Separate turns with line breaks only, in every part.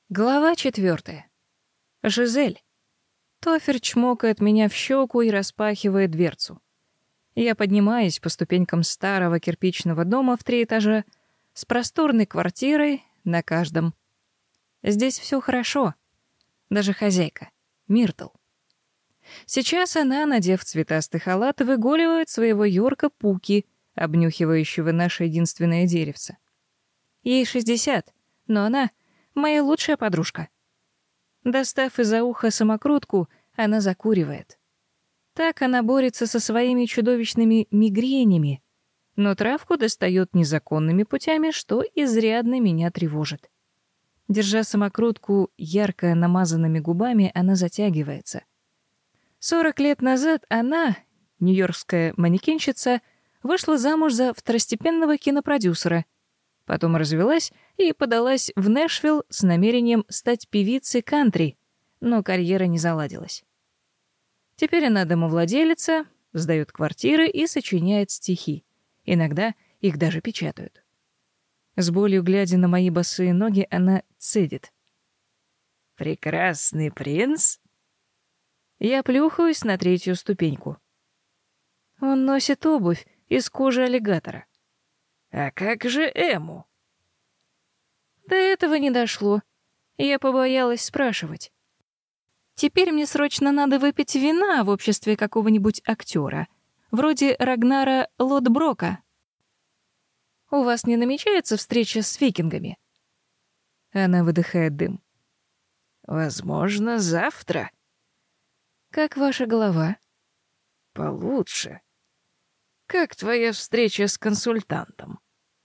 Глава 4. Жизель. Тофер чмокает меня в щеку и распахивает дверцу. Я поднимаюсь по ступенькам старого кирпичного дома в 3 этажа с просторной квартирой на каждом. Здесь все хорошо. Даже хозяйка, Миртл. Сейчас она, надев цветастый халат, выгуливает своего Йорка Пуки, обнюхивающего наше единственное деревце. Ей 60, но она — моя лучшая подружка. Достав из-за уха самокрутку, она закуривает. Так она борется со своими чудовищными мигренями, но травку достает незаконными путями, что изрядно меня тревожит. Держа самокрутку ярко намазанными губами, она затягивается. 40 лет назад она, нью-йоркская манекенщица, вышла замуж за второстепенного кинопродюсера, потом развелась и подалась в Нэшвилл с намерением стать певицей кантри, но карьера не заладилась. Теперь она домовладелица, сдаёт квартиры и сочиняет стихи. Иногда их даже печатают. С болью глядя на мои босые ноги, она цедит: «Прекрасный принц?» Я плюхаюсь на 3-ю ступеньку. Он носит обувь из кожи аллигатора.
«А как же Эму?»
До этого не дошло. Я побоялась спрашивать. Теперь мне срочно надо выпить вина в обществе какого-нибудь актера, вроде Рагнара Лодброка. У вас не намечается встреча с викингами? Она выдыхает дым.
«Возможно, завтра».
Как ваша голова?
«Получше. Как твоя встреча с консультантом?»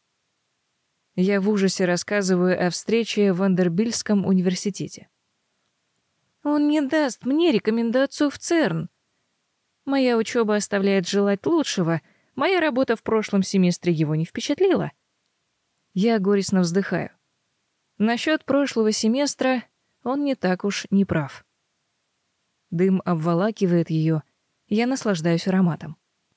Я в ужасе рассказываю о встрече в Вандербильтском университете. Он не даст мне рекомендацию в ЦЕРН. Моя учеба оставляет желать лучшего, моя работа в прошлом семестре его не впечатлила. Я горестно вздыхаю. Насчет прошлого семестра он не так уж не прав. Дым обволакивает ее, я наслаждаюсь ароматом.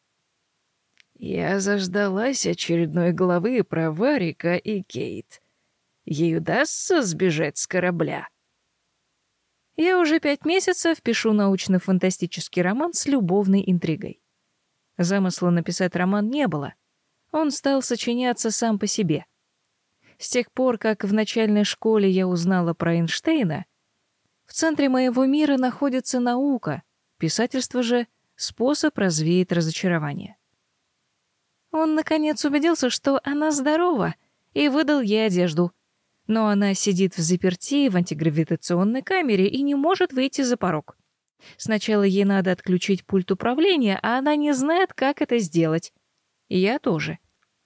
«Я заждалась очередной главы про Варика и Кейт. Ей удастся сбежать с корабля?»
Я уже 5 месяцев пишу научно-фантастический роман с любовной интригой. Замысла написать роман не было. Он стал сочиняться сам по себе. С тех пор, как в начальной школе я узнала про Эйнштейна, в центре моего мира находится наука, писательство же — способ развеять разочарование. Он, наконец, убедился, что она здорова, и выдал ей одежду. Но она сидит взаперти в антигравитационной камере и не может выйти за порог. Сначала ей надо отключить пульт управления, а она не знает, как это сделать. И я тоже.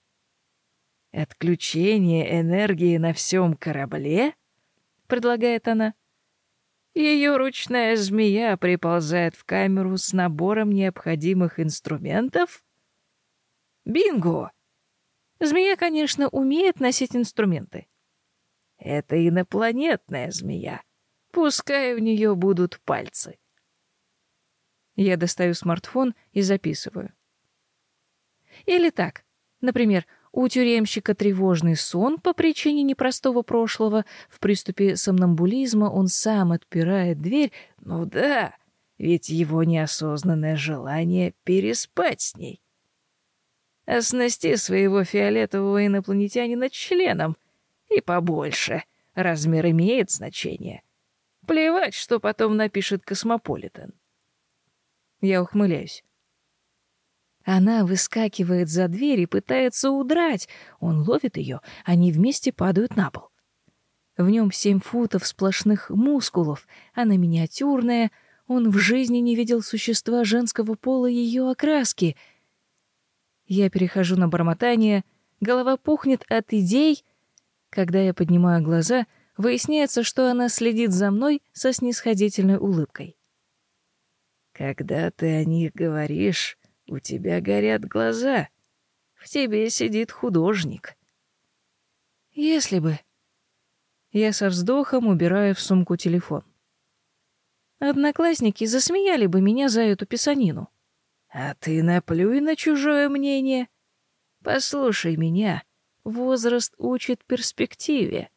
«Отключение энергии на всем корабле?» — предлагает она. Ее ручная змея приползает в камеру с набором необходимых инструментов? Бинго!
Змея, конечно, умеет носить инструменты.
Это инопланетная змея. Пускай у нее будут пальцы.
Я достаю смартфон и записываю. Или так. Например, у тюремщика тревожный сон по причине непростого прошлого. В приступе сомнамбулизма он сам отпирает дверь.
Ну да, ведь его неосознанное желание переспать с ней. Оснасти своего фиолетового инопланетянина членом. И побольше. Размер имеет значение. Плевать, что потом напишет Космополитен.
Я ухмыляюсь. Она выскакивает за дверь и пытается удрать. Он ловит ее, они вместе падают на пол. В нем 7 футов сплошных мускулов, она миниатюрная, он в жизни не видел существа женского пола ее окраски. Я перехожу на бормотание, голова пухнет от идей. Когда я поднимаю глаза, выясняется, что она следит за мной со снисходительной улыбкой.
«Когда ты о них говоришь, у тебя горят глаза. В тебе сидит художник».
Если бы. Я со вздохом убираю в сумку телефон. Одноклассники засмеяли бы меня за эту писанину.
А ты наплюй на чужое мнение. Послушай меня. Возраст учит перспективе.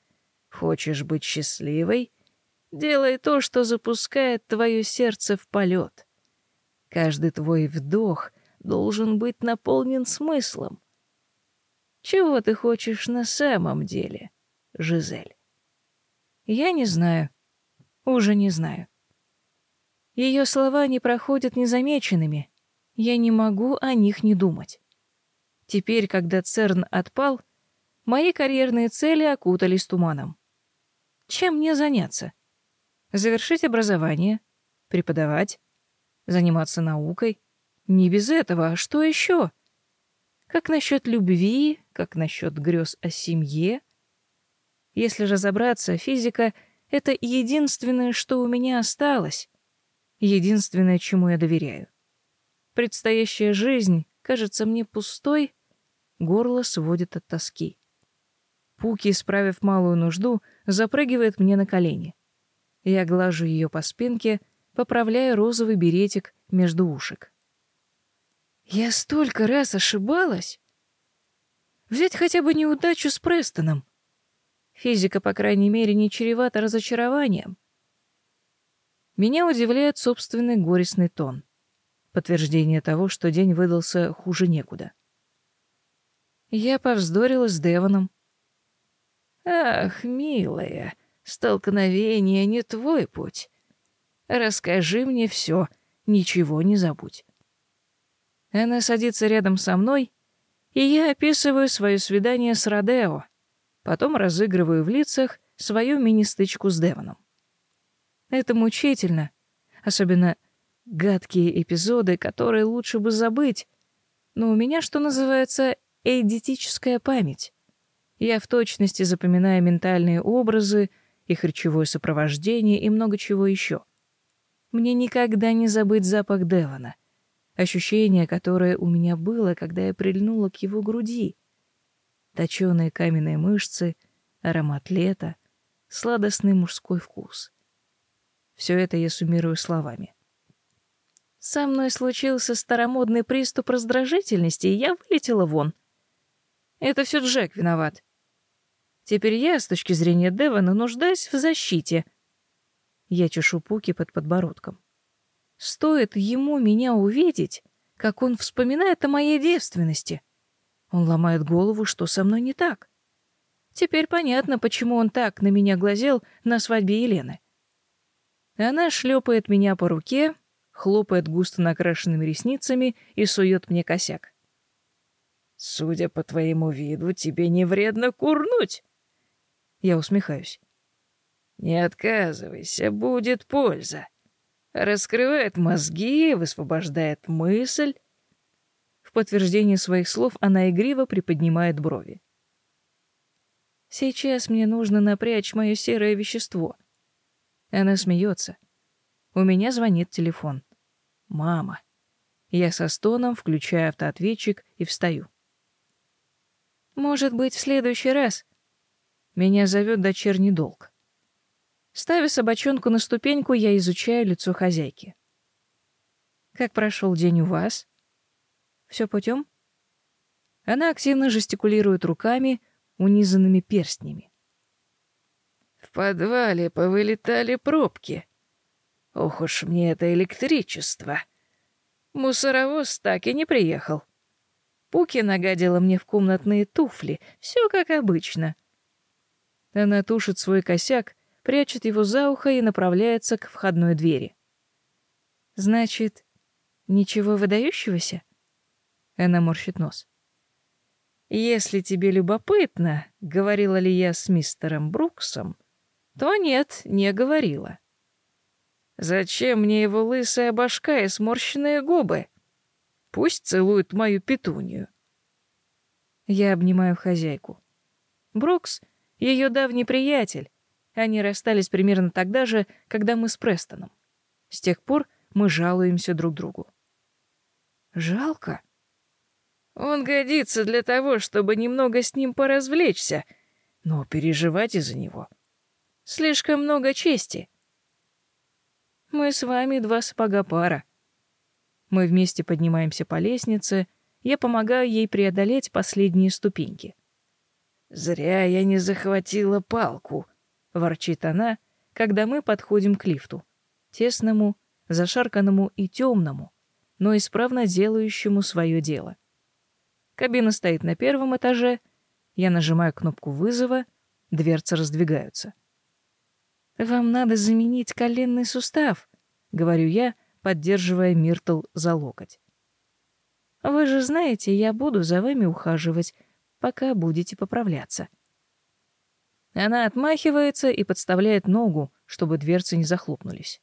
Хочешь быть счастливой? Делай то, что запускает твое сердце в полет. Каждый твой вдох должен быть наполнен смыслом. Чего ты хочешь на самом деле, Жизель?
Я не знаю. Уже не знаю. Ее слова не проходят незамеченными. Я не могу о них не думать. Теперь, когда ЦЕРН отпал, мои карьерные цели окутались туманом. Чем мне заняться? Завершить образование? Преподавать? Заниматься наукой? Не без этого, а что еще? Как насчет любви? Как насчет грез о семье? Если разобраться, физика — это единственное, что у меня осталось. Единственное, чему я доверяю. Предстоящая жизнь кажется мне пустой, горло сводит от тоски. Пуки, справив малую нужду, запрыгивает мне на колени. Я глажу ее по спинке, поправляя розовый беретик между ушек. Я столько раз ошибалась. Взять хотя бы неудачу с Престоном. Физика, по крайней мере, не чревата разочарованием. Меня удивляет собственный горестный тон. Подтверждение того, что день выдался хуже некуда. Я повздорила с Девоном.
Ах, милая, столкновение не твой путь. Расскажи мне все, ничего не забудь.
Она садится рядом со мной, и я описываю свое свидание с Родео, потом разыгрываю в лицах свою мини-стычку с Девоном. Это мучительно, особенно гадкие эпизоды, которые лучше бы забыть, но у меня, что называется, эйдетическая память. Я в точности запоминаю ментальные образы, их речевое сопровождение и много чего еще. Мне никогда не забыть запах Девона, ощущение, которое у меня было, когда я прильнула к его груди. Точёные каменные мышцы, аромат лета, сладостный мужской вкус. Все это я суммирую словами. Со мной случился старомодный приступ раздражительности, и я вылетела вон. Это все Джек виноват. Теперь я, с точки зрения Девона, нуждаюсь в защите. Я чешу Пуки под подбородком. Стоит ему меня увидеть, как он вспоминает о моей девственности. Он ломает голову, что со мной не так. Теперь понятно, почему он так на меня глазел на свадьбе Елены. Она шлепает меня по руке, хлопает густо накрашенными ресницами и сует мне косяк.
Судя по твоему виду, тебе не вредно курнуть.
Я усмехаюсь.
Не отказывайся, будет польза. Раскрывает мозги, высвобождает мысль.
В подтверждение своих слов она игриво приподнимает брови. Сейчас мне нужно напрячь мое серое вещество. Она смеется. У меня звонит телефон. Мама. Я со стоном включаю автоответчик и встаю. Может быть, в следующий раз. Меня зовет дочерний долг. Ставя собачонку на ступеньку, я изучаю лицо хозяйки. Как прошел день у вас? Все путем? Она активно жестикулирует руками, унизанными перстнями.
В подвале повылетали пробки. Ох уж мне это электричество. Мусоровоз так и не приехал. Пуки нагадила мне в комнатные туфли, все как обычно.
Она тушит свой косяк, прячет его за ухо и направляется к входной двери. Значит, ничего выдающегося? Она морщит нос. Если тебе любопытно, говорила ли я с мистером Бруксом, то нет, не говорила. Зачем мне его лысая башка и сморщенные губы? Пусть целует мою петунью. Я обнимаю хозяйку. Брукс — ее давний приятель. Они расстались примерно тогда же, когда мы с Престоном. С тех пор мы жалуемся друг другу. Жалко. Он годится для того, чтобы немного с ним поразвлечься, но переживать из-за него. Слишком много чести. Мы с вами два сапога пара. Мы вместе поднимаемся по лестнице, я помогаю ей преодолеть последние ступеньки.
Зря я не захватила палку.
— ворчит она, когда мы подходим к лифту. Тесному, зашарканному и темному, но исправно делающему свое дело. Кабина стоит на первом этаже, я нажимаю кнопку вызова, дверцы раздвигаются. «Вам надо заменить коленный сустав», — говорю я, поддерживая Миртл за локоть. «Вы же знаете, я буду за вами ухаживать, пока будете поправляться». Она отмахивается и подставляет ногу, чтобы дверцы не захлопнулись.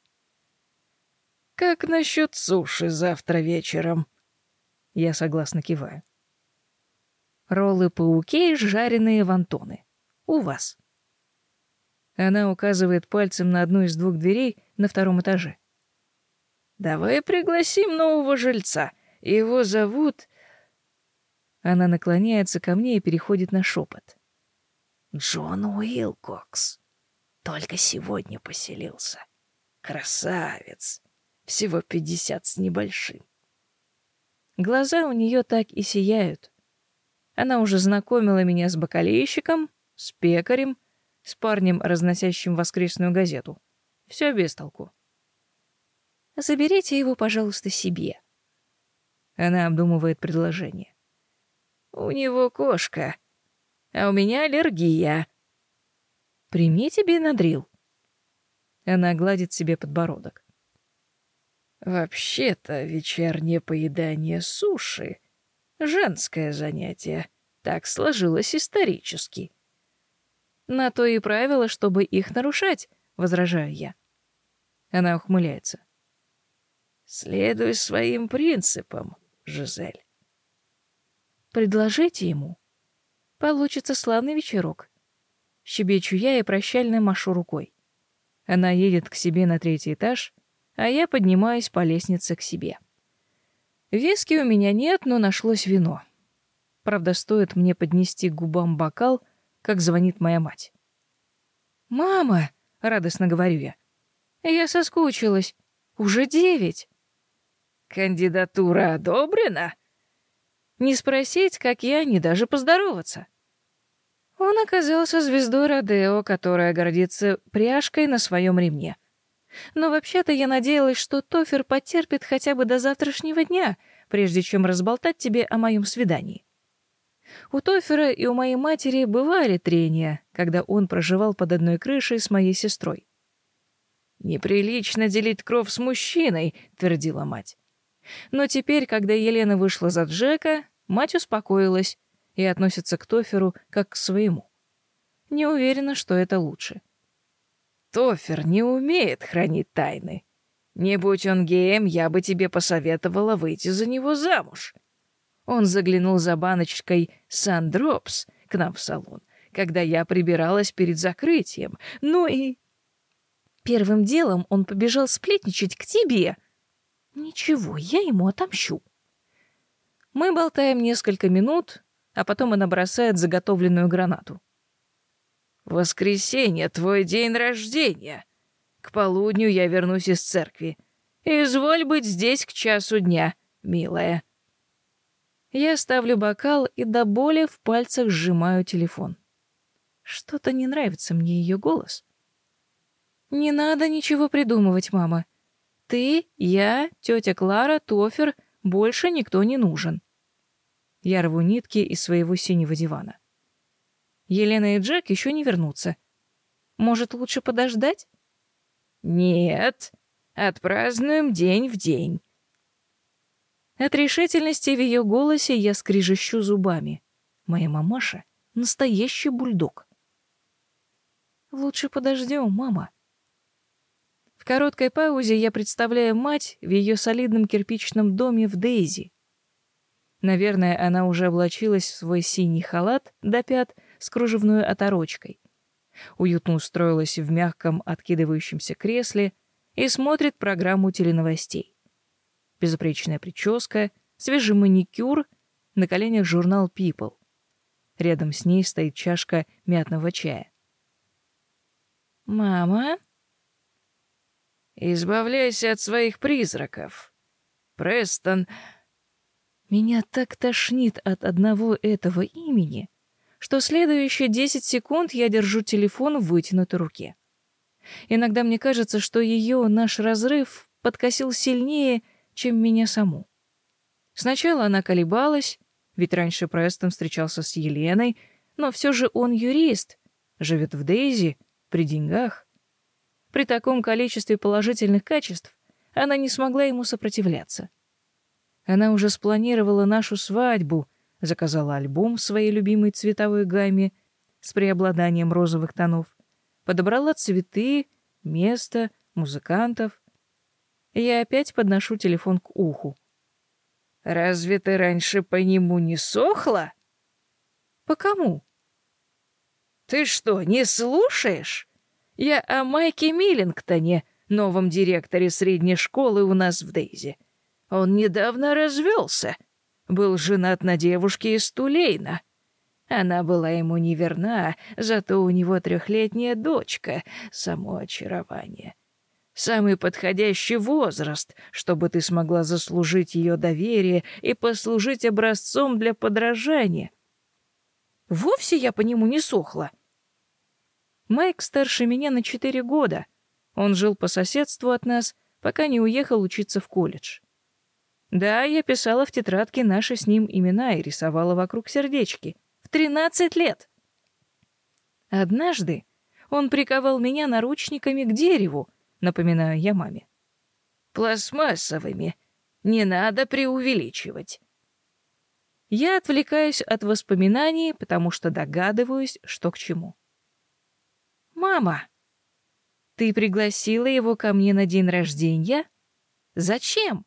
«Как насчет суши завтра вечером?»
Я согласно киваю. «Роллы-пауки, жареные вонтоны. У вас». Она указывает пальцем на одну из двух дверей на втором этаже.
«Давай пригласим нового жильца. Его зовут...»
Она наклоняется ко мне и переходит на шепот.
«Джон Уилкокс. Только сегодня поселился. Красавец. Всего 50 с небольшим».
Глаза у нее так и сияют. Она уже знакомила меня с бакалейщиком, с пекарем, с парнем, разносящим воскресную газету. Все без толку. «Заберите его, пожалуйста, себе». Она обдумывает предложение.
«У него кошка, а у меня аллергия».
«Примите Бенадрил». Она гладит себе подбородок.
«Вообще-то вечернее поедание суши — женское занятие. Так сложилось исторически».
«На то и правило, чтобы их нарушать», — возражаю я. Она ухмыляется.
«Следуй своим принципам, Жизель».
«Предложите ему. Получится славный вечерок». Щебечу я и прощально машу рукой. Она едет к себе на 3-й этаж, а я поднимаюсь по лестнице к себе. Виски у меня нет, но нашлось вино. Правда, стоит мне поднести к губам бокал, как звонит моя мать. «Мама!» — радостно говорю я. «Я соскучилась. Уже 9.
«Кандидатура одобрена?»
Не спросить, как я, не даже поздороваться. Он оказался звездой Родео, которая гордится пряжкой на своем ремне. Но вообще-то я надеялась, что Тофер потерпит хотя бы до завтрашнего дня, прежде чем разболтать тебе о моем свидании. У Тофера и у моей матери бывали трения, когда он проживал под одной крышей с моей сестрой.
«Неприлично делить кров с мужчиной», — твердила мать.
Но теперь, когда Елена вышла за Джека, мать успокоилась и относится к Тоферу как к своему. Не уверена, что это лучше.
«Тофер не умеет хранить тайны. Не будь он геем, я бы тебе посоветовала выйти за него замуж». Он заглянул за баночкой «Сандропс» к нам в салон, когда я прибиралась перед закрытием. Ну и...
Первым делом он побежал сплетничать к тебе. Ничего, я ему отомщу. Мы болтаем несколько минут, а потом она бросает заготовленную гранату.
«Воскресенье — твой день рождения. К полудню я вернусь из церкви. Изволь быть здесь к часу дня, милая».
Я ставлю бокал и до боли в пальцах сжимаю телефон. Что-то не нравится мне ее голос. «Не надо ничего придумывать, мама. Ты, я, тетя Клара, Тофер, больше никто не нужен». Я рву нитки из своего синего дивана. Елена и Джек еще не вернутся. Может, лучше подождать?
«Нет, отпразднуем день в день».
От решительности в ее голосе я скрежещу зубами. Моя мамаша — настоящий бульдог. «Лучше подождем, мама». В короткой паузе я представляю мать в ее солидном кирпичном доме в Дейзи. Наверное, она уже облачилась в свой синий халат до пят с кружевной оторочкой. Уютно устроилась в мягком откидывающемся кресле и смотрит программу теленовостей. Безупречная прическа, свежий маникюр, на коленях журнал People. Рядом с ней стоит чашка мятного чая. «Мама?»
«Избавляйся от своих призраков. Престон...»
Меня так тошнит от одного этого имени, что следующие 10 секунд я держу телефон в вытянутой руке. Иногда мне кажется, что наш разрыв подкосил сильнее, чем меня саму. Сначала она колебалась, ведь раньше Престон встречался с Еленой, но все же он юрист, живет в Дейзи, при деньгах. При таком количестве положительных качеств она не смогла ему сопротивляться. Она уже спланировала нашу свадьбу, заказала альбом в своей любимой цветовой гамме с преобладанием розовых тонов, подобрала цветы, место, музыкантов. Я опять подношу телефон к уху.
«Разве ты раньше по нему не сохла?»
«По кому?»
«Ты что, не слушаешь? Я о Майке Миллингтоне, новом директоре средней школы у нас в Дейзи. Он недавно развелся. Был женат на девушке из Тулейна. Она была ему неверна, зато у него 3-летняя дочка, само очарование. Самый подходящий возраст, чтобы ты смогла заслужить ее доверие и послужить образцом для подражания.
Вовсе я по нему не сохла. Майк старше меня на 4 года. Он жил по соседству от нас, пока не уехал учиться в колледж. Да, я писала в тетрадке наши с ним имена и рисовала вокруг сердечки. В 13 лет. Однажды он приковал меня наручниками к дереву, напоминаю я маме.
Пластмассовыми. Не надо преувеличивать.
Я отвлекаюсь от воспоминаний, потому что догадываюсь, что к чему. «Мама, ты пригласила его ко мне на день рождения? Зачем?»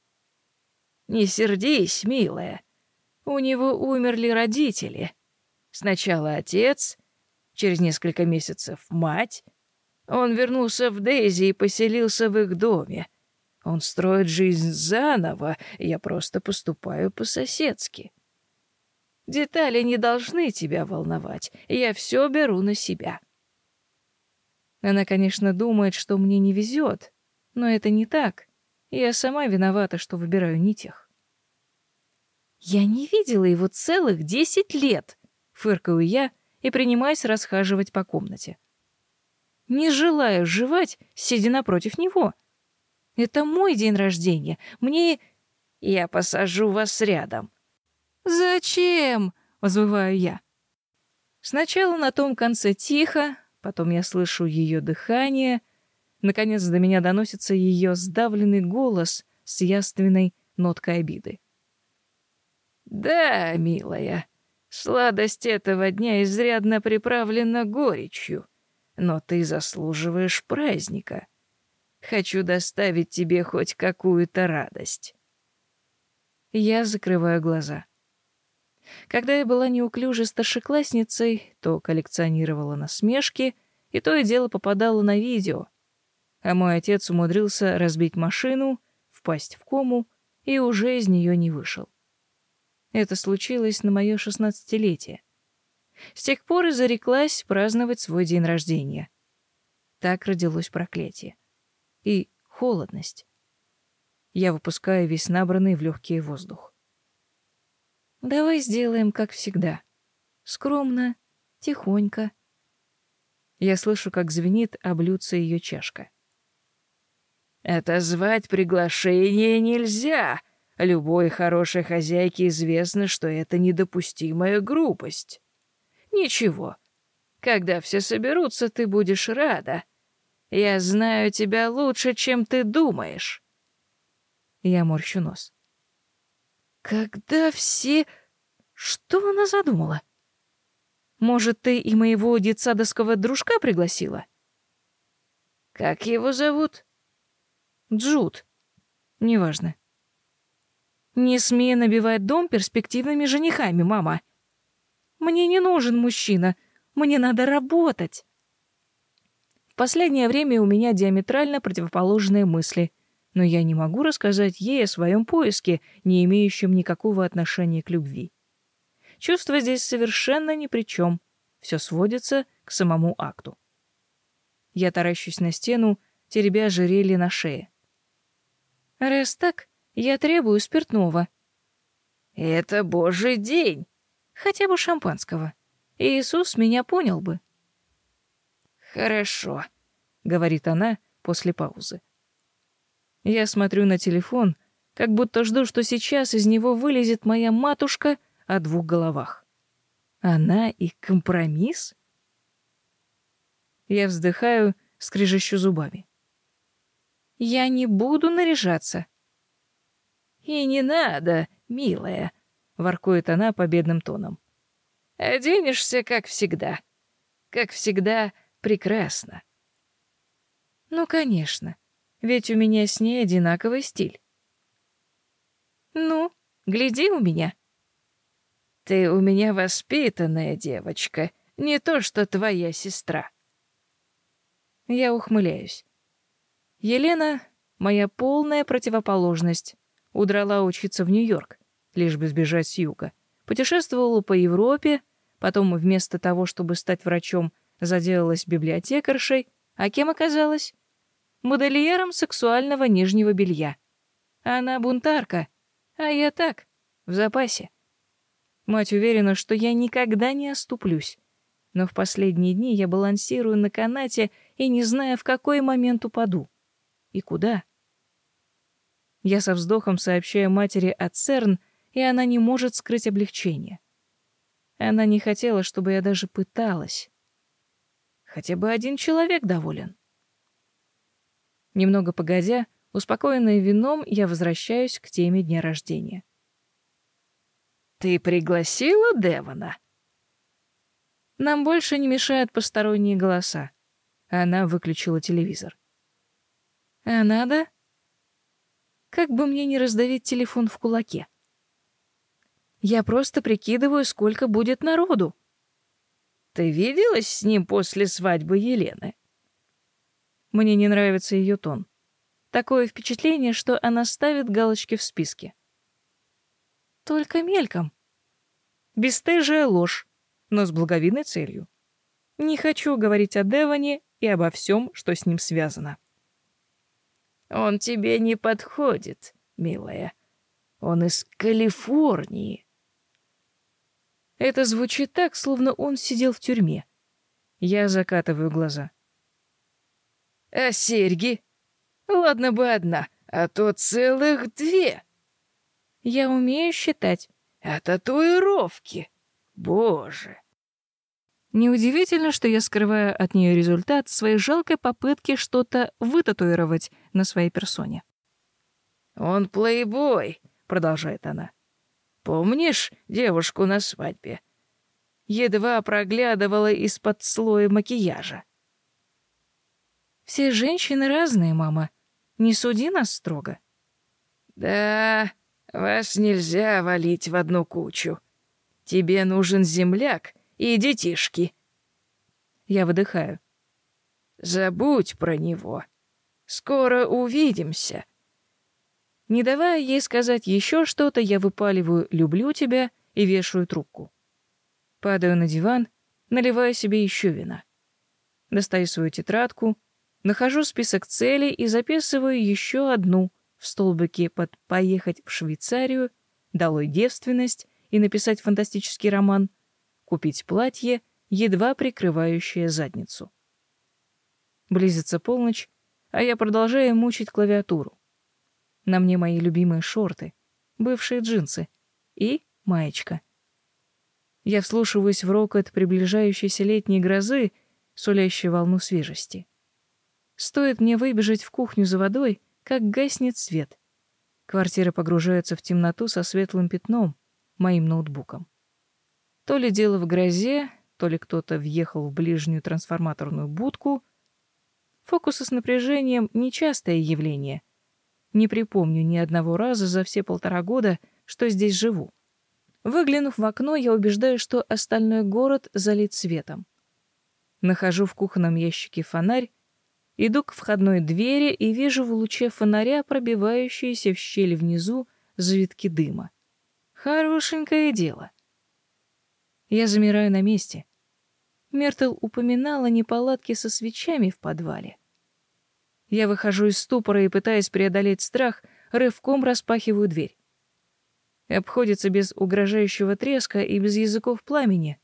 «Не сердись, милая. У него умерли родители. Сначала отец, через несколько месяцев мать. Он вернулся в Дейзи и поселился в их доме. Он строит жизнь заново, я просто поступаю по-соседски. Детали не должны тебя волновать, я все беру на себя».
Она, конечно, думает, что мне не везет, но это не так. Я сама виновата, что выбираю не тех. «Я не видела его целых 10 лет», — фыркаю я и принимаюсь расхаживать по комнате. Не желаю жевать, сидя напротив него. Это мой день рождения. Мне...
Я посажу вас рядом.
«Зачем?» — взвываю я. Сначала на том конце тихо, потом я слышу ее дыхание. Наконец до меня доносится ее сдавленный голос с явственной ноткой обиды.
«Да, милая, сладость этого дня изрядно приправлена горечью, но ты заслуживаешь праздника. Хочу доставить тебе хоть какую-то радость».
Я закрываю глаза. Когда я была неуклюжей старшеклассницей, то коллекционировала насмешки, и то и дело попадала на видео. А мой отец умудрился разбить машину, впасть в кому и уже из нее не вышел. Это случилось на мое 16-летие. С тех пор и зареклась праздновать свой день рождения. Так родилось проклятие. И холодность. Я выпускаю весь набранный в легкий воздух. Давай сделаем, как всегда. Скромно, тихонько. Я слышу, как звенит о блюдце ее чашка.
«Отозвать приглашение нельзя. Любой хорошей хозяйке известно, что это недопустимая грубость. Ничего, когда все соберутся, ты будешь рада. Я знаю тебя лучше, чем ты думаешь».
Я морщу нос. «Когда все...» Что она задумала? Может, ты и моего детсадовского дружка пригласила?
«Как его зовут?»
Джуд. Неважно. Не смей набивать дом перспективными женихами, мама. Мне не нужен мужчина. Мне надо работать. В последнее время у меня диаметрально противоположные мысли, но я не могу рассказать ей о своем поиске, не имеющем никакого отношения к любви. Чувства здесь совершенно ни при чем. Все сводится к самому акту. Я таращусь на стену, теребя ожерелье на шее. Раз так, я требую спиртного.
«Это божий день!»
Хотя бы шампанского. Иисус меня понял бы.
«Хорошо», — говорит она после паузы.
Я смотрю на телефон, как будто жду, что сейчас из него вылезет моя матушка о двух головах. Она и компромисс? Я вздыхаю, скрежещу зубами. Я не буду наряжаться.
«И не надо, милая», — воркует она победным тоном. «Оденешься, как всегда. Как всегда, прекрасно».
Ну, конечно, ведь у меня с ней одинаковый стиль. Ну, гляди у меня.
«Ты у меня воспитанная девочка, не то что твоя сестра».
Я ухмыляюсь. Елена — моя полная противоположность. Удрала учиться в Нью-Йорк, лишь бы сбежать с юга. Путешествовала по Европе, потом вместо того, чтобы стать врачом, заделалась библиотекаршей, а кем оказалась? Модельером сексуального нижнего белья. Она бунтарка, а я так, в запасе. Мать уверена, что я никогда не оступлюсь. Но в последние дни я балансирую на канате и не знаю, в какой момент упаду. И куда? Я со вздохом сообщаю матери о ЦЕРН, и она не может скрыть облегчение. Она не хотела, чтобы я даже пыталась. Хотя бы один человек доволен. Немного погодя, успокоенная вином, я возвращаюсь к теме дня рождения.
«Ты пригласила Девона?»
Нам больше не мешают посторонние голоса. Она выключила телевизор. А надо? Как бы мне не раздавить телефон в кулаке? Я просто прикидываю, сколько будет народу.
«Ты виделась с ним после свадьбы Елены?»
Мне не нравится ее тон. Такое впечатление, что она ставит галочки в списке. Только мельком. Бесстыжая ложь, но с благовидной целью. Не хочу говорить о Девоне и обо всем, что с ним связано.
«Он тебе не подходит, милая. Он из Калифорнии».
Это звучит так, словно он сидел в тюрьме. Я закатываю глаза.
«А серьги? Ладно бы одна, а то целых две».
Я умею считать.
«А татуировки? Боже!»
Неудивительно, что я скрываю от нее результат своей жалкой попытки что-то вытатуировать на своей персоне.
«Он плейбой», — продолжает она. «Помнишь девушку на свадьбе? Едва проглядывала из-под слоя макияжа».
Все женщины разные, мама. Не суди нас строго.
«Да, вас нельзя валить в одну кучу. Тебе нужен земляк и детишки».
Я выдыхаю.
«Забудь про него. Скоро увидимся».
Не давая ей сказать еще что-то, я выпаливаю «люблю тебя» и вешаю трубку. Падаю на диван, наливаю себе еще вина. Достаю свою тетрадку, нахожу список целей и записываю еще одну в столбике под «поехать в Швейцарию», «долой девственность» и написать фантастический роман, купить платье, едва прикрывающее задницу. Близится полночь, а я продолжаю мучить клавиатуру. На мне мои любимые шорты, бывшие джинсы и маечка. Я вслушиваюсь в рокот приближающейся летней грозы, сулящей волну свежести. Стоит мне выбежать в кухню за водой, как гаснет свет. Квартира погружается в темноту со светлым пятном, моим ноутбуком. То ли дело в грозе, то ли кто-то въехал в ближнюю трансформаторную будку. Фокусы с напряжением — нечастое явление. Не припомню ни одного раза за все 1,5 года, что здесь живу. Выглянув в окно, я убеждаюсь, что остальной город залит светом. Нахожу в кухонном ящике фонарь, иду к входной двери и вижу в луче фонаря пробивающиеся в щель внизу завитки дыма. Хорошенькое дело. Я замираю на месте. Мертл упоминала неполадки со свечами в подвале. Я выхожу из ступора и, пытаясь преодолеть страх, рывком распахиваю дверь. Обходится без угрожающего треска и без языков пламени.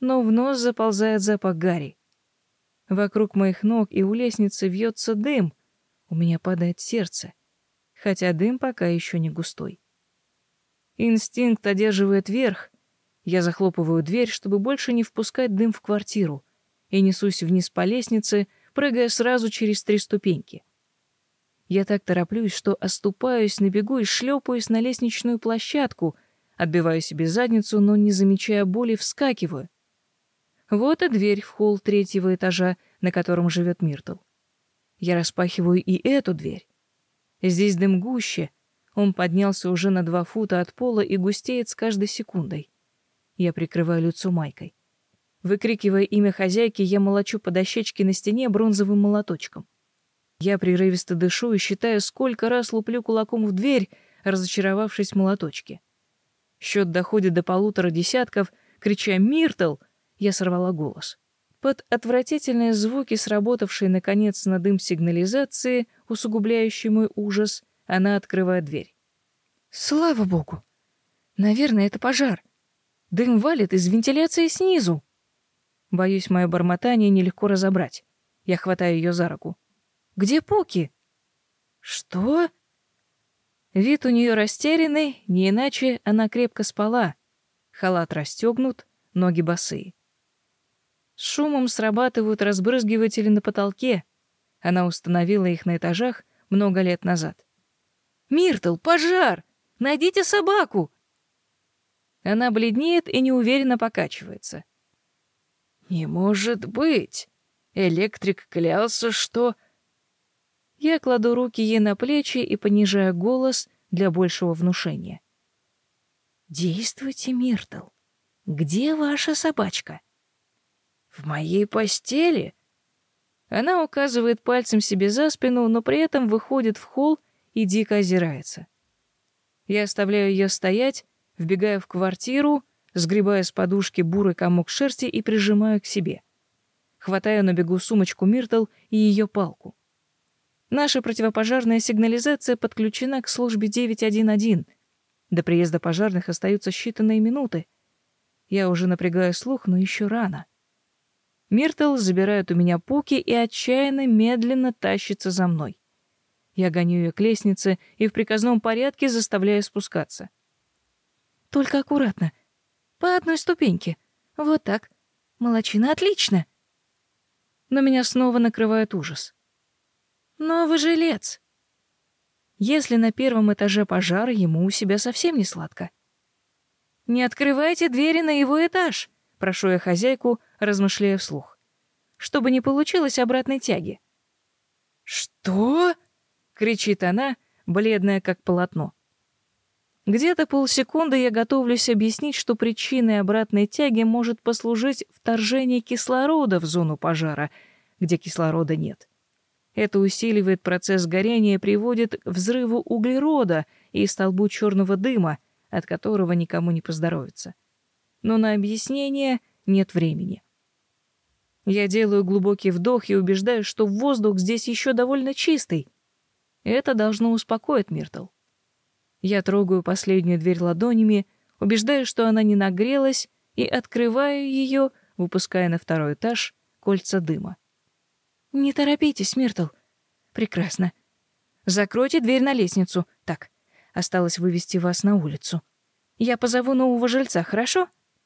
но в нос заползает запах гари. Вокруг моих ног и у лестницы вьется дым. У меня падает сердце, хотя дым пока еще не густой. Инстинкт одерживает верх. Я захлопываю дверь, чтобы больше не впускать дым в квартиру, и несусь вниз по лестнице, прыгая сразу через 3 ступеньки. Я так тороплюсь, что оступаюсь на бегу и шлепаюсь на лестничную площадку, отбиваю себе задницу, но, не замечая боли, вскакиваю. Вот и дверь в холл 3-го этажа, на котором живет Миртл. Я распахиваю и эту дверь. Здесь дым гуще. Он поднялся уже на 2 фута от пола и густеет с каждой секундой. Я прикрываю лицо майкой. Выкрикивая имя хозяйки, я молочу по дощечке на стене бронзовым молоточком. Я прерывисто дышу и считаю, сколько раз луплю кулаком в дверь, разочаровавшись в молоточке. Счет доходит до 1,5 десятков. Крича «Миртл!», я сорвала голос. Под отвратительные звуки, сработавшие, наконец, на дым сигнализации, усугубляющий мой ужас, она открывает дверь. «Слава богу! Наверное, это пожар. Дым валит из вентиляции снизу». Боюсь, мое бормотание нелегко разобрать. Я хватаю ее за руку. «Где Пуки?» «Что?» Вид у нее растерянный, не иначе она крепко спала. Халат расстегнут, ноги босые. С шумом срабатывают разбрызгиватели на потолке. Она установила их на этажах много лет назад. «Миртл, пожар! Найдите собаку!» Она бледнеет и неуверенно покачивается.
«Не может быть! Электрик клялся, что...»
Я кладу руки ей на плечи и понижаю голос для большего внушения. «Действуйте, Миртл. Где ваша собачка?»
«В моей постели?»
Она указывает пальцем себе за спину, но при этом выходит в холл и дико озирается. Я оставляю ее стоять, вбегаю в квартиру, сгребаю с подушки бурый комок шерсти и прижимаю к себе. Хватаю на бегу сумочку Миртл и ее палку. Наша противопожарная сигнализация подключена к службе 911. До приезда пожарных остаются считанные минуты. Я уже напрягаю слух, но еще рано. Миртл забирает у меня Пуки и отчаянно медленно тащится за мной. Я гоню ее к лестнице и в приказном порядке заставляю спускаться. «Только аккуратно. По одной ступеньке. Вот так. Молодчина, отлично!» Но меня снова накрывает ужас. «Новый жилец!» Если на 1-м этаже пожар, ему у себя совсем не сладко. «Не открывайте двери на его этаж!» — прошу я хозяйку, размышляя вслух. «Чтобы не получилось обратной тяги».
«Что?» —
кричит она, бледная как полотно. Где-то полсекунды я готовлюсь объяснить, что причиной обратной тяги может послужить вторжение кислорода в зону пожара, где кислорода нет. Это усиливает процесс горения и приводит к взрыву углерода и столбу черного дыма, от которого никому не поздоровится. Но на объяснение нет времени. Я делаю глубокий вдох и убеждаюсь, что воздух здесь еще довольно чистый. Это должно успокоить Миртл. Я трогаю последнюю дверь ладонями, убеждаюсь, что она не нагрелась, и открываю ее, выпуская на 2-й этаж кольца дыма. «Не торопитесь, Миртл. Прекрасно. Закройте дверь на лестницу. Так, осталось вывести вас на улицу. Я позову нового жильца, хорошо?»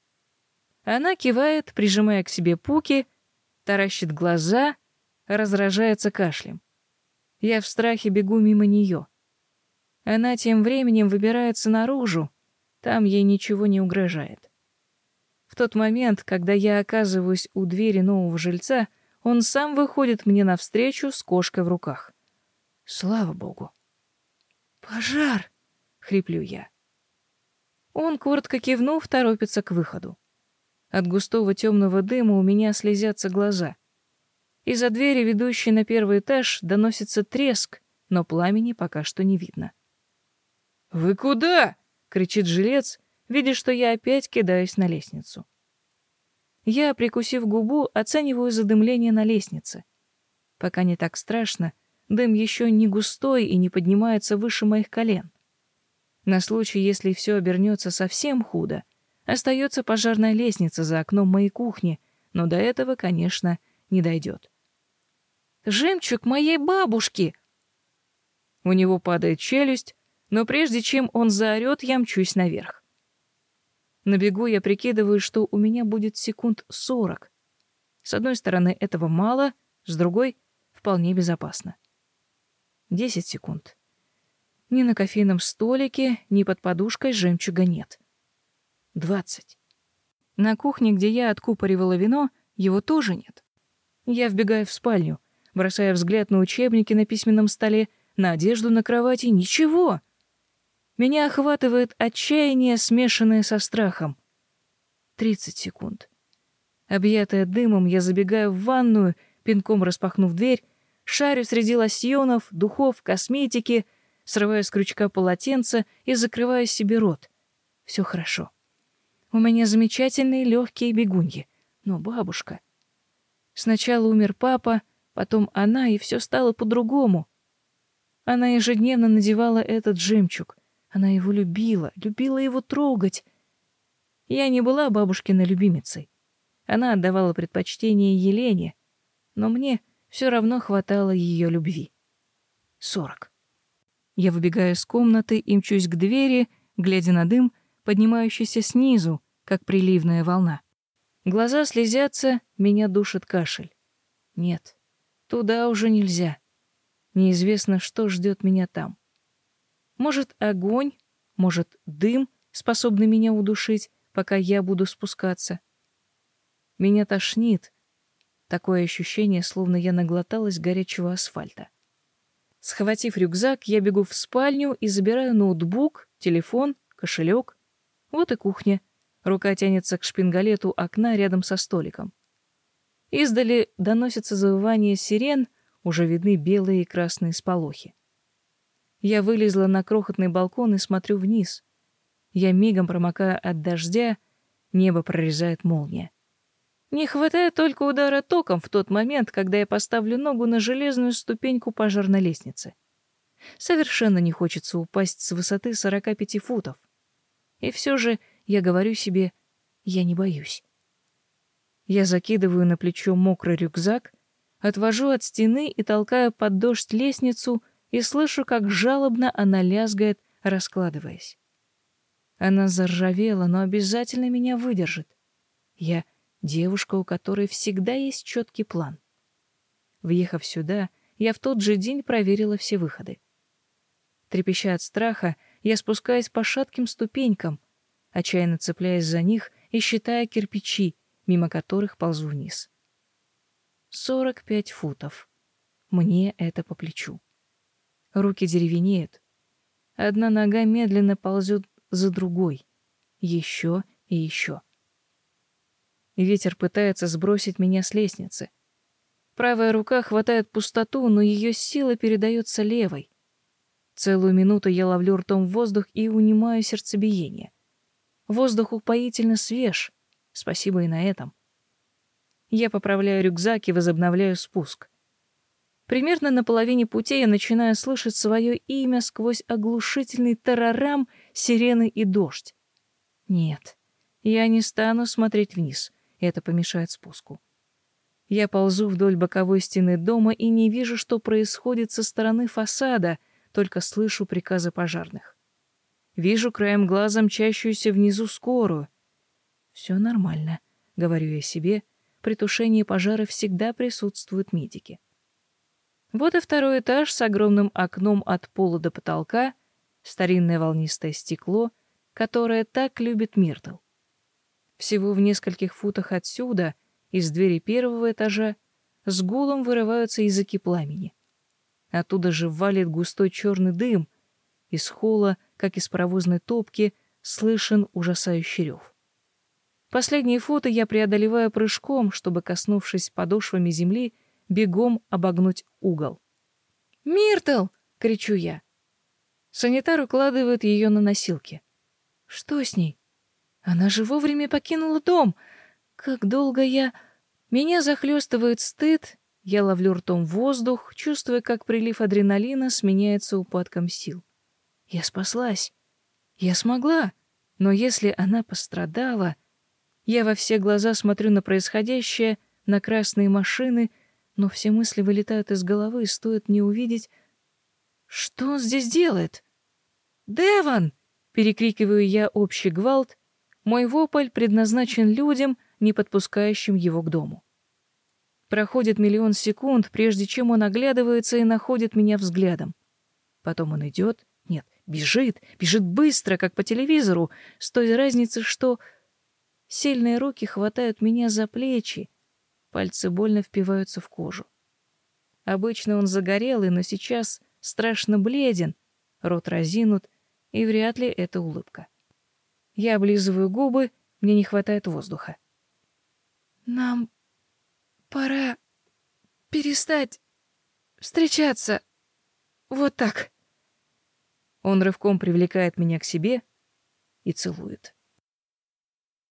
Она кивает, прижимая к себе Пуки, таращит глаза, разражается кашлем. Я в страхе бегу мимо нее. Она тем временем выбирается наружу, там ей ничего не угрожает. В тот момент, когда я оказываюсь у двери нового жильца, он сам выходит мне навстречу с кошкой в руках. Слава богу. «Пожар!» — хриплю я. Он, коротко кивнув, торопится к выходу. От густого темного дыма у меня слезятся глаза. Из-за двери, ведущей на 1-й этаж, доносится треск, но пламени пока что не видно. «Вы куда?» — кричит жилец, видя, что я опять кидаюсь на лестницу. Я, прикусив губу, оцениваю задымление на лестнице. Пока не так страшно, дым еще не густой и не поднимается выше моих колен. На случай, если все обернется совсем худо, Остается пожарная лестница за окном моей кухни, но до этого, конечно, не дойдет. «Жемчуг моей бабушки!» У него падает челюсть, но прежде чем он заорет, я мчусь наверх. На бегу я прикидываю, что у меня будет секунд 40. С одной стороны, этого мало, с другой — вполне безопасно. 10 секунд. Ни на кофейном столике, ни под подушкой жемчуга нет. 20. На кухне, где я откупоривала вино, его тоже нет. Я вбегаю в спальню, бросая взгляд на учебники на письменном столе, на одежду на кровати — ничего. Меня охватывает отчаяние, смешанное со страхом. 30 секунд. Объятая дымом, я забегаю в ванную, пинком распахнув дверь, шарю среди лосьонов, духов, косметики, срываю с крючка полотенце и закрываю себе рот. Все хорошо. У меня замечательные легкие бегуньи. Но бабушка... Сначала умер папа, потом она, и все стало по-другому. Она ежедневно надевала этот жемчуг. Она его любила, любила его трогать. Я не была бабушкиной любимицей. Она отдавала предпочтение Елене, но мне все равно хватало ее любви. 40. Я выбегаю из комнаты и мчусь к двери, глядя на дым, поднимающийся снизу, как приливная волна. Глаза слезятся, меня душит кашель. Нет, туда уже нельзя. Неизвестно, что ждет меня там. Может, огонь, может, дым, способный меня удушить, пока я буду спускаться. Меня тошнит. Такое ощущение, словно я наглоталась горячего асфальта. Схватив рюкзак, я бегу в спальню и забираю ноутбук, телефон, кошелек. Вот и кухня. Рука тянется к шпингалету окна рядом со столиком. Издали доносится завывание сирен, уже видны белые и красные сполохи. Я вылезла на крохотный балкон и смотрю вниз. Я мигом промокаю от дождя, небо прорезает молния. Не хватает только удара током в тот момент, когда я поставлю ногу на железную ступеньку пожарной лестницы. Совершенно не хочется упасть с высоты 45 футов. И все же я говорю себе, я не боюсь. Я закидываю на плечо мокрый рюкзак, отвожу от стены и толкаю под дождь лестницу и слышу, как жалобно она лязгает, раскладываясь. Она заржавела, но обязательно меня выдержит. Я девушка, у которой всегда есть четкий план. Въехав сюда, я в тот же день проверила все выходы. Трепеща от страха, я спускаюсь по шатким ступенькам, отчаянно цепляясь за них и считая кирпичи, мимо которых ползу вниз. 45 футов. Мне это по плечу. Руки деревенеют. Одна нога медленно ползет за другой. Еще и еще. Ветер пытается сбросить меня с лестницы. Правая рука хватает пустоту, но ее сила передается левой. Целую минуту я ловлю ртом воздух и унимаю сердцебиение. Воздух упоительно свеж. Спасибо и на этом. Я поправляю рюкзак и возобновляю спуск. Примерно на половине пути я начинаю слышать свое имя сквозь оглушительный тарарам, сирены и дождь. Нет, я не стану смотреть вниз. Это помешает спуску. Я ползу вдоль боковой стены дома и не вижу, что происходит со стороны фасада, только слышу приказы пожарных. Вижу краем глаза мчащуюся внизу скорую. Все нормально, говорю я себе. При тушении пожара всегда присутствуют медики. Вот и второй этаж с огромным окном от пола до потолка, старинное волнистое стекло, которое так любит Миртл. Всего в нескольких футах отсюда, из двери первого этажа, с гулом вырываются языки пламени. Оттуда же валит густой черный дым. Из холла, как из паровозной топки, слышен ужасающий рев. Последние футы я преодолеваю прыжком, чтобы, коснувшись подошвами земли, бегом обогнуть угол. «Миртл!» — кричу я. Санитар укладывает ее на носилки. «Что с ней? Она же вовремя покинула дом. Как долго я...» Меня захлестывает стыд, я ловлю ртом воздух, чувствуя, как прилив адреналина сменяется упадком сил. Я спаслась. Я смогла. Но если она пострадала, я во все глаза смотрю на происходящее, на красные машины, но все мысли вылетают из головы, стоит мне увидеть... Что он здесь делает? «Девон!» — перекрикиваю я общий гвалт. Мой вопль предназначен людям, не подпускающим его к дому. Проходит миллион секунд, прежде чем он оглядывается и находит меня взглядом. Потом он идет, нет, бежит быстро, как по телевизору, с той разницей, что сильные руки хватают меня за плечи, пальцы больно впиваются в кожу. Обычно он загорелый, но сейчас страшно бледен, рот разинут, и вряд ли это улыбка. Я облизываю губы, мне не хватает воздуха. «Нам пора перестать встречаться вот так». Он рывком привлекает меня к себе и целует.